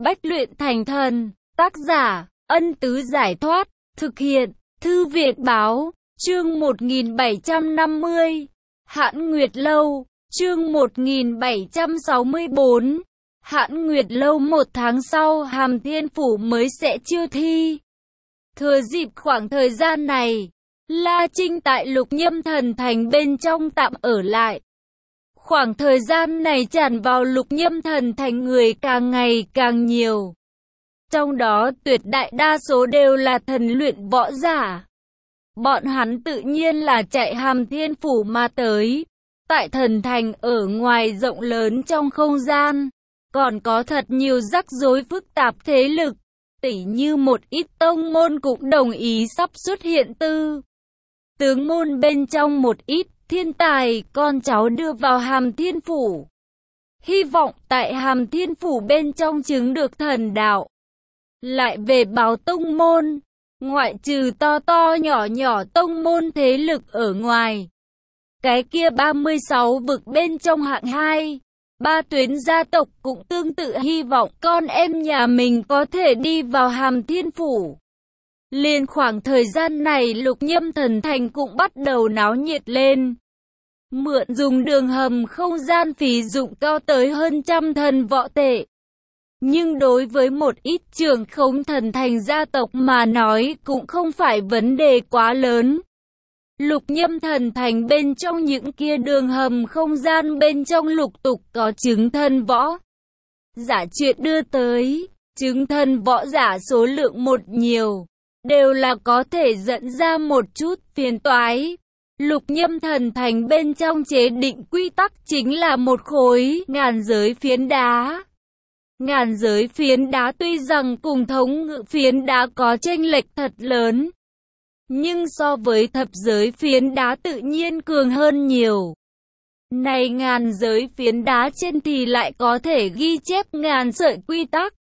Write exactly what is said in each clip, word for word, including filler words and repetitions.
Bách luyện thành thần. Tác giả, Ân Tứ Giải Thoát. Thực hiện, Thư viện Báo. Chương một nghìn bảy trăm năm mươi. Hãn Nguyệt Lâu. Chương một nghìn bảy trăm sáu mươi tư. Hãn Nguyệt Lâu. Một tháng sau, Hàm Thiên Phủ mới sẽ chiêu thi. Thừa dịp khoảng thời gian này, La Trinh tại Lục Nhâm Thần Thành bên trong tạm ở lại. Khoảng thời gian này tràn vào Lục Nhâm Thần Thành người càng ngày càng nhiều. Trong đó tuyệt đại đa số đều là thần luyện võ giả. Bọn hắn tự nhiên là chạy Hàm Thiên Phủ mà tới. Tại thần thành ở ngoài rộng lớn trong không gian, còn có thật nhiều rắc rối phức tạp thế lực. Tỉ như một ít tông môn cũng đồng ý sắp xuất hiện tư tướng môn bên trong một ít thiên tài con cháu đưa vào Hàm Thiên Phủ. Hy vọng tại Hàm Thiên Phủ bên trong chứng được thần đạo. Lại về báo tông môn, ngoại trừ to to nhỏ nhỏ tông môn thế lực ở ngoài. Cái kia ba mươi sáu vực bên trong hạng hai, ba tuyến gia tộc cũng tương tự hy vọng con em nhà mình có thể đi vào Hàm Thiên Phủ. Liền khoảng thời gian này Lục Nhâm Thần Thành cũng bắt đầu náo nhiệt lên. Mượn dùng đường hầm không gian phí dụng cao tới hơn trăm thần võ tệ. Nhưng đối với một ít trưởng khống thần thành gia tộc mà nói cũng không phải vấn đề quá lớn. Lục Nhâm Thần Thành bên trong những kia đường hầm không gian bên trong lục tục có chứng thần võ giả chuyện đưa tới. Chứng thần võ giả số lượng một nhiều, đều là có thể dẫn ra một chút phiền toái. Lục Nhâm Thần Thành bên trong chế định quy tắc chính là một khối ngàn giới phiến đá. Ngàn giới phiến đá tuy rằng cùng thống ngự phiến đá có chênh lệch thật lớn, nhưng so với thập giới phiến đá tự nhiên cường hơn nhiều. Này ngàn giới phiến đá trên thì lại có thể ghi chép ngàn sợi quy tắc,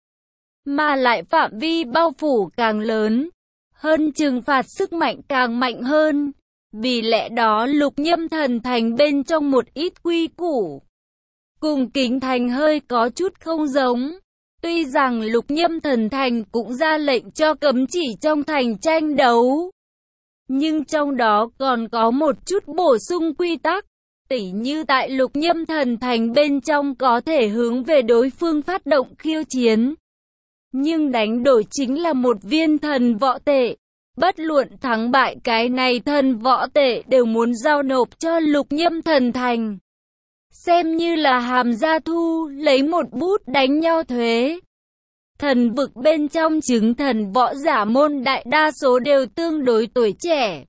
mà lại phạm vi bao phủ càng lớn, hơn trừng phạt sức mạnh càng mạnh hơn. Vì lẽ đó Lục Nhâm Thần Thành bên trong một ít quy củ cùng Kính Thành hơi có chút không giống. Tuy rằng Lục Nhâm Thần Thành cũng ra lệnh cho cấm chỉ trong thành tranh đấu, nhưng trong đó còn có một chút bổ sung quy tắc. Tỉ như tại Lục Nhâm Thần Thành bên trong có thể hướng về đối phương phát động khiêu chiến, nhưng đánh đổi chính là một viên thần võ tệ. Bất luận thắng bại cái này thần võ tệ đều muốn giao nộp cho Lục Nhâm Thần Thành, xem như là Hàm gia thu lấy một bút đánh nhau thuế. Thần vực bên trong chứng thần võ giả môn đại đa số đều tương đối tuổi trẻ.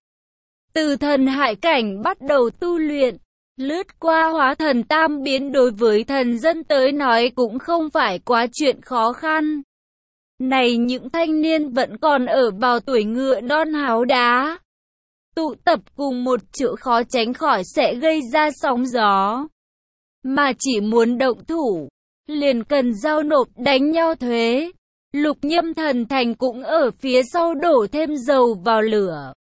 Từ thần hải cảnh bắt đầu tu luyện, lướt qua hóa thần tam biến đối với thần dân tới nói cũng không phải quá chuyện khó khăn. Này những thanh niên vẫn còn ở vào tuổi ngựa non háo đá. Tụ tập cùng một chỗ khó tránh khỏi sẽ gây ra sóng gió. Mà chỉ muốn động thủ, liền cần giao nộp đánh nhau thuế. Lục Nhâm Thần Thành cũng ở phía sau đổ thêm dầu vào lửa.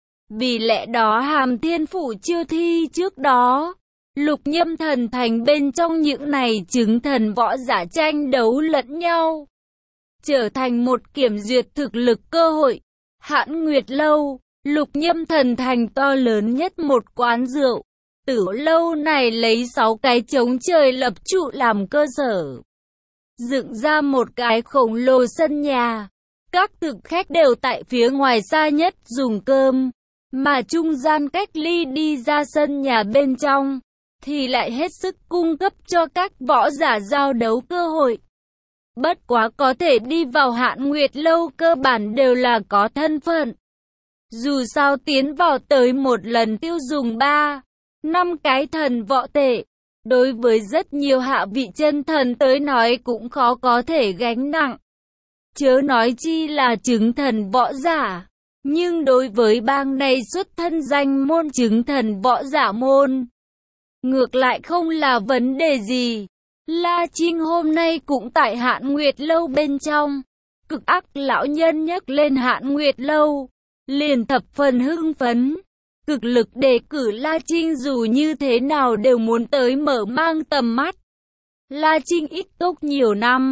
Vì lẽ đó Hàm Thiên Phủ chiêu thi trước đó, Lục Nhâm Thần Thành bên trong những này chứng thần võ giả tranh đấu lẫn nhau, trở thành một kiểm duyệt thực lực cơ hội. Hãn Nguyệt Lâu, Lục Nhâm Thần Thành to lớn nhất một quán rượu. Tử lâu này lấy sáu cái trống trời lập trụ làm cơ sở, dựng ra một cái khổng lồ sân nhà. Các thực khách đều tại phía ngoài xa nhất dùng cơm, mà trung gian cách ly đi ra sân nhà bên trong, thì lại hết sức cung cấp cho các võ giả giao đấu cơ hội. Bất quá có thể đi vào Hãn Nguyệt Lâu cơ bản đều là có thân phận. Dù sao tiến vào tới một lần tiêu dùng ba, năm cái thần võ tệ, đối với rất nhiều hạ vị chân thần tới nói cũng khó có thể gánh nặng. Chớ nói chi là chứng thần võ giả. Nhưng đối với bang này xuất thân danh môn chứng thần võ giả môn, ngược lại không là vấn đề gì. La Trinh hôm nay cũng tại Hãn Nguyệt Lâu bên trong. Cực ác lão nhân nhắc lên Hãn Nguyệt Lâu, liền thập phần hưng phấn. Cực lực đề cử La Trinh dù như thế nào đều muốn tới mở mang tầm mắt. La Trinh ít tốc nhiều năm,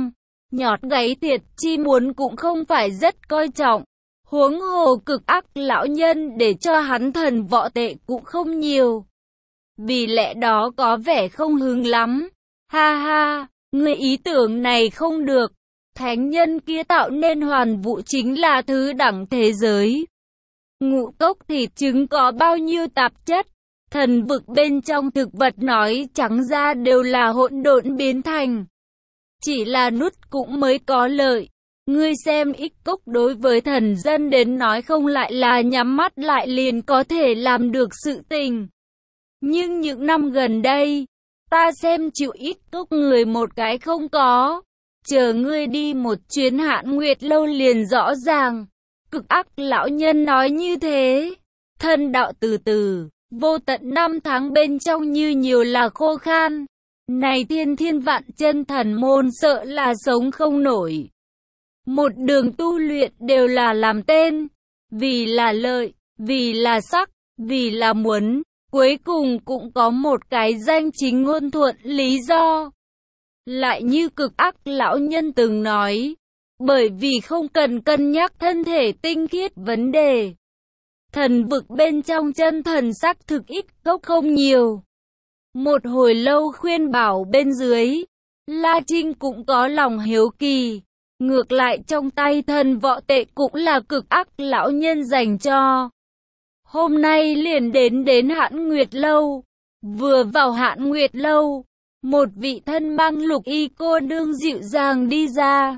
nhọt gáy thiệt, chi muốn cũng không phải rất coi trọng. Huống hồ cực ác lão nhân để cho hắn thần võ tệ cũng không nhiều. Vì lẽ đó có vẻ không hứng lắm. Ha ha, người ý tưởng này không được. Thánh nhân kia tạo nên hoàn vũ chính là thứ đẳng thế giới. Ngũ cốc thịt trứng có bao nhiêu tạp chất. Thần vực bên trong thực vật nói trắng ra đều là hỗn độn biến thành. Chỉ là nút cũng mới có lợi. Ngươi xem ích cốc đối với thần dân đến nói không lại là nhắm mắt lại liền có thể làm được sự tình. Nhưng những năm gần đây, ta xem chịu ít cốc người một cái không có. Chờ ngươi đi một chuyến Hãn Nguyệt lâu liền rõ ràng. Cực ác lão nhân nói như thế. Thân đạo từ từ, vô tận năm tháng bên trong như nhiều là khô khan. Này thiên thiên vạn chân thần môn sợ là sống không nổi. Một đường tu luyện đều là làm tên. Vì là lợi, vì là sắc, vì là muốn. Cuối cùng cũng có một cái danh chính ngôn thuận lý do. Lại như cực ác lão nhân từng nói. Bởi vì không cần cân nhắc thân thể tinh khiết vấn đề. Thần vực bên trong chân thần sắc thực ít cốc không nhiều. Một hồi lâu khuyên bảo bên dưới. La Trinh cũng có lòng hiếu kỳ. Ngược lại trong tay thần võ tệ cũng là cực ác lão nhân dành cho. Hôm nay liền đến đến Hãn Nguyệt lâu. Vừa vào Hãn Nguyệt lâu, một vị thân mang lục y cô nương dịu dàng đi ra.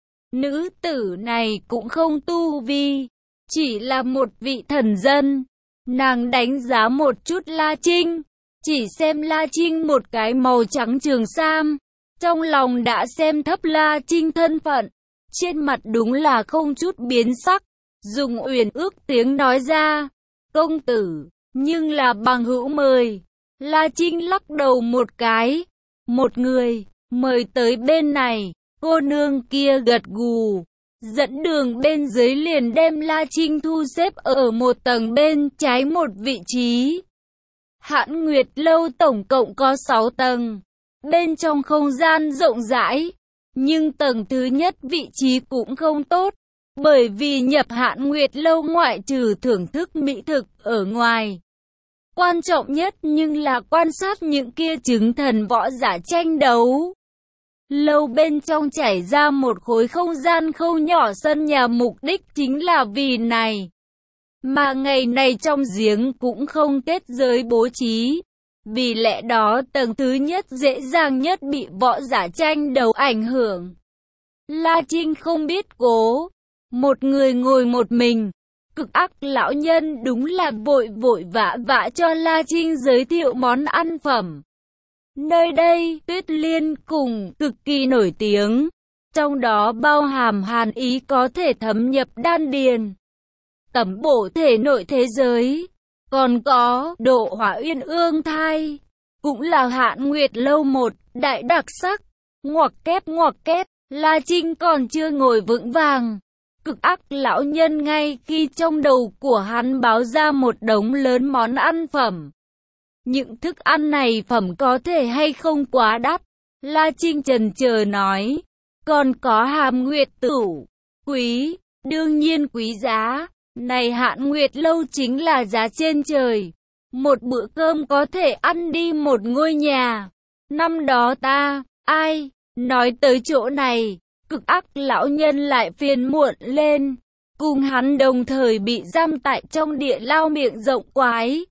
Nữ tử này cũng không tu vi, chỉ là một vị thần dân. Nàng đánh giá một chút La Trinh, chỉ xem La Trinh một cái màu trắng trường sam, trong lòng đã xem thấp La Trinh thân phận. Trên mặt đúng là không chút biến sắc, dùng uyển ước tiếng nói ra. Công tử, nhưng là bằng hữu mời. La Trinh lắc đầu một cái. Một người, mời tới bên này. Cô nương kia gật gù. Dẫn đường bên dưới liền đem La Trinh thu xếp ở một tầng bên trái một vị trí. Hãn Nguyệt lâu tổng cộng có sáu tầng. Bên trong không gian rộng rãi. Nhưng tầng thứ nhất vị trí cũng không tốt. Bởi vì nhập Hãn Nguyệt lâu ngoại trừ thưởng thức mỹ thực ở ngoài. Quan trọng nhất nhưng là quan sát những kia chứng thần võ giả tranh đấu. Lâu bên trong chảy ra một khối không gian khâu nhỏ sân nhà, mục đích chính là vì này. Mà ngày này trong giếng cũng không kết giới bố trí. Vì lẽ đó tầng thứ nhất dễ dàng nhất bị võ giả tranh đấu ảnh hưởng. La Trinh không biết cố. Một người ngồi một mình. Cực ác lão nhân đúng là vội vội vã vã cho La Trinh giới thiệu món ăn phẩm. Nơi đây, Tuyết Liên cùng cực kỳ nổi tiếng. Trong đó bao hàm hàn ý có thể thấm nhập đan điền, tẩm bổ thể nội thế giới. Còn có Độ Hỏa Uyên Ương Thai, cũng là Hãn Nguyệt lâu một đại đặc sắc. Ngoặc kép ngoặc kép, La Trinh còn chưa ngồi vững vàng. Cực ác lão nhân ngay khi trong đầu của hắn báo ra một đống lớn món ăn phẩm. Những thức ăn này phẩm có thể hay không quá đắt? La Trinh chần chờ nói. Còn có Hàm Nguyệt Tửu, quý, đương nhiên quý giá. Này Hãn Nguyệt lâu chính là giá trên trời. Một bữa cơm có thể ăn đi một ngôi nhà. Năm đó ta, ai, nói tới chỗ này, cực ác lão nhân lại phiền muộn lên. Cùng hắn đồng thời bị giam tại trong địa lao miệng rộng quái.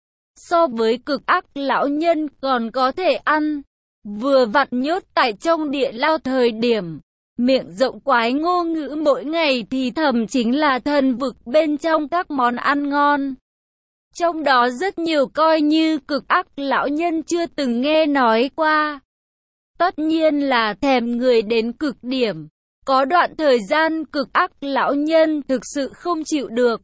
So với cực ác lão nhân còn có thể ăn. Vừa vặn nhốt tại trong địa lao thời điểm. Miệng rộng quái ngô ngữ mỗi ngày thì thầm chính là thần vực bên trong các món ăn ngon. Trong đó rất nhiều coi như cực ác lão nhân chưa từng nghe nói qua. Tất nhiên là thèm người đến cực điểm. Có đoạn thời gian cực ác lão nhân thực sự không chịu được.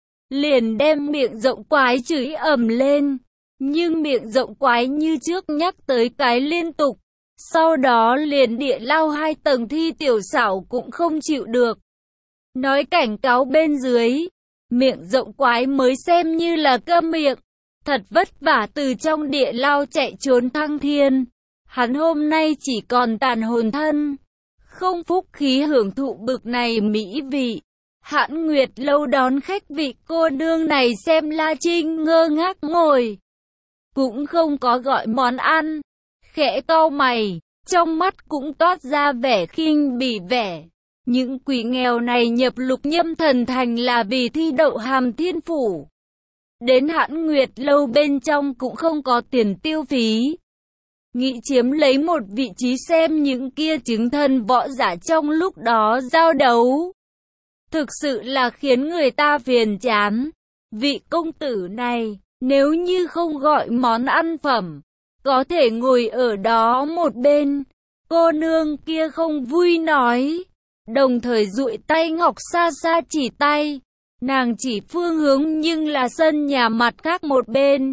Liền đem miệng rộng quái chửi ầm lên. Nhưng miệng rộng quái như trước nhắc tới cái liên tục. Sau đó liền địa lao hai tầng thi tiểu xảo cũng không chịu được. Nói cảnh cáo bên dưới. Miệng rộng quái mới xem như là câm miệng. Thật vất vả từ trong địa lao chạy trốn thăng thiên. Hắn hôm nay chỉ còn tàn hồn thân. không phúc khí hưởng thụ bực này mỹ vị. Hãn Nguyệt Lâu đón khách, vị cô nương này xem La Trinh ngơ ngác ngồi, cũng không có gọi món ăn, khẽ cau mày, trong mắt cũng toát ra vẻ khinh bỉ vẻ. Những quỷ nghèo này nhập Lục Nhâm Thần Thành là vì thi đậu Hàm Thiên Phủ. Đến Hãn Nguyệt Lâu bên trong cũng không có tiền tiêu phí, nghĩ chiếm lấy một vị trí xem những kia chứng thần võ giả trong lúc đó giao đấu. Thực sự là khiến người ta phiền chán. Vị công tử này, nếu như không gọi món ăn phẩm, có thể ngồi ở đó một bên. Cô nương kia không vui nói, đồng thời duỗi tay ngọc xa xa chỉ tay. Nàng chỉ phương hướng nhưng là sân nhà mặt khác một bên.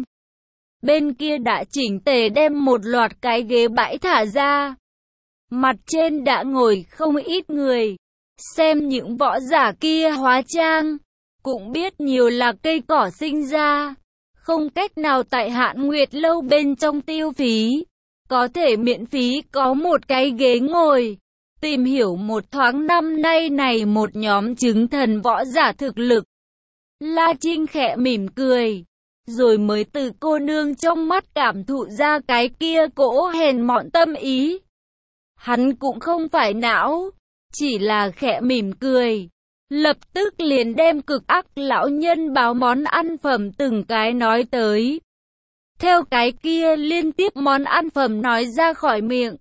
Bên kia đã chỉnh tề đem một loạt cái ghế bãi thả ra. Mặt trên đã ngồi không ít người. Xem những võ giả kia hóa trang, cũng biết nhiều là cây cỏ sinh ra. Không cách nào tại Hãn Nguyệt Lâu bên trong tiêu phí, có thể miễn phí có một cái ghế ngồi. Tìm hiểu một thoáng năm nay này một nhóm chứng thần võ giả thực lực. La Trinh khẽ mỉm cười, rồi mới từ cô nương trong mắt cảm thụ ra cái kia cỗ hèn mọn tâm ý. Hắn cũng không phải não, chỉ là khẽ mỉm cười, lập tức liền đem cực ác lão nhân báo món ăn phẩm từng cái nói tới. Theo cái kia liên tiếp món ăn phẩm nói ra khỏi miệng,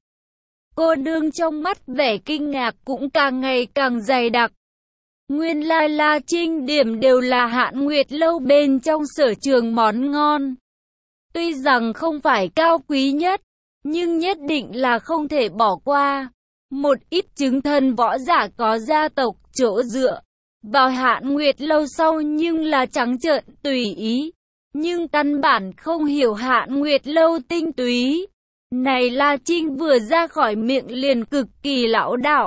cô nương trong mắt vẻ kinh ngạc cũng càng ngày càng dày đặc. Nguyên lai La Trinh điểm đều là Hãn Nguyệt Lâu bên trong sở trường món ngon. Tuy rằng không phải cao quý nhất, nhưng nhất định là không thể bỏ qua. Một ít chứng thần võ giả có gia tộc chỗ dựa vào Hãn Nguyệt Lâu sau nhưng là trắng trợn tùy ý, nhưng căn bản không hiểu Hãn Nguyệt Lâu tinh túy. Này La Trinh vừa ra khỏi miệng liền cực kỳ lão đạo,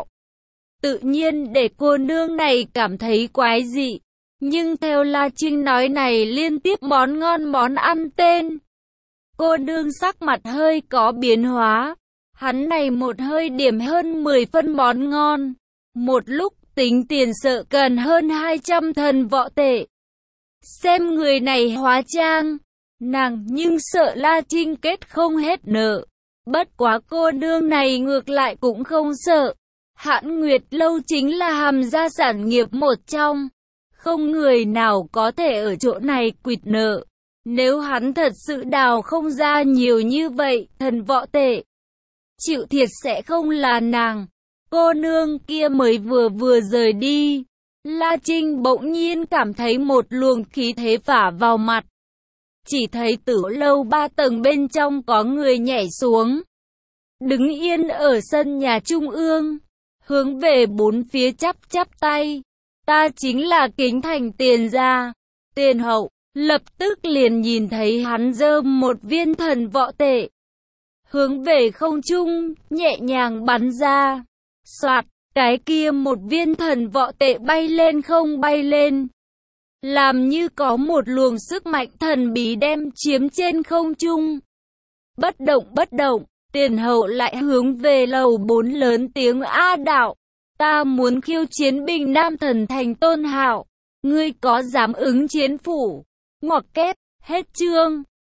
tự nhiên để cô nương này cảm thấy quái dị. Nhưng theo La Trinh nói này liên tiếp món ngon món ăn tên, cô nương sắc mặt hơi có biến hóa. Hắn này một hơi điểm hơn mười phân món ngon, một lúc tính tiền sợ cần hơn hai trăm thần võ tệ. Xem người này hóa trang, nàng nhưng sợ La Trinh kết không hết nợ. Bất quá cô nương này ngược lại cũng không sợ. Hãn Nguyệt Lâu chính là Hàm gia sản nghiệp một trong, không người nào có thể ở chỗ này quỵt nợ. Nếu hắn thật sự đào không ra nhiều như vậy thần võ tệ, chịu thiệt sẽ không là nàng. Cô nương kia mới vừa vừa rời đi, La Trinh bỗng nhiên cảm thấy một luồng khí thế phả vào mặt. Chỉ thấy Tử Lâu ba tầng bên trong có người nhảy xuống, đứng yên ở sân nhà trung ương, hướng về bốn phía chắp chắp tay. Ta chính là Kính Thành tiền gia, tiền hậu. Lập tức liền nhìn thấy hắn giơ một viên thần võ tệ, hướng về không trung, nhẹ nhàng bắn ra. Soạt, cái kia một viên thần võ tệ bay lên không bay lên, làm như có một luồng sức mạnh thần bí đem chiếm trên không trung. Bất động bất động, tiền hậu lại hướng về lầu bốn lớn tiếng a đạo. Ta muốn khiêu chiến Bình Nam Thần Thành Tôn Hạo, ngươi có dám ứng chiến phủ? Ngoặc kép, hết chương.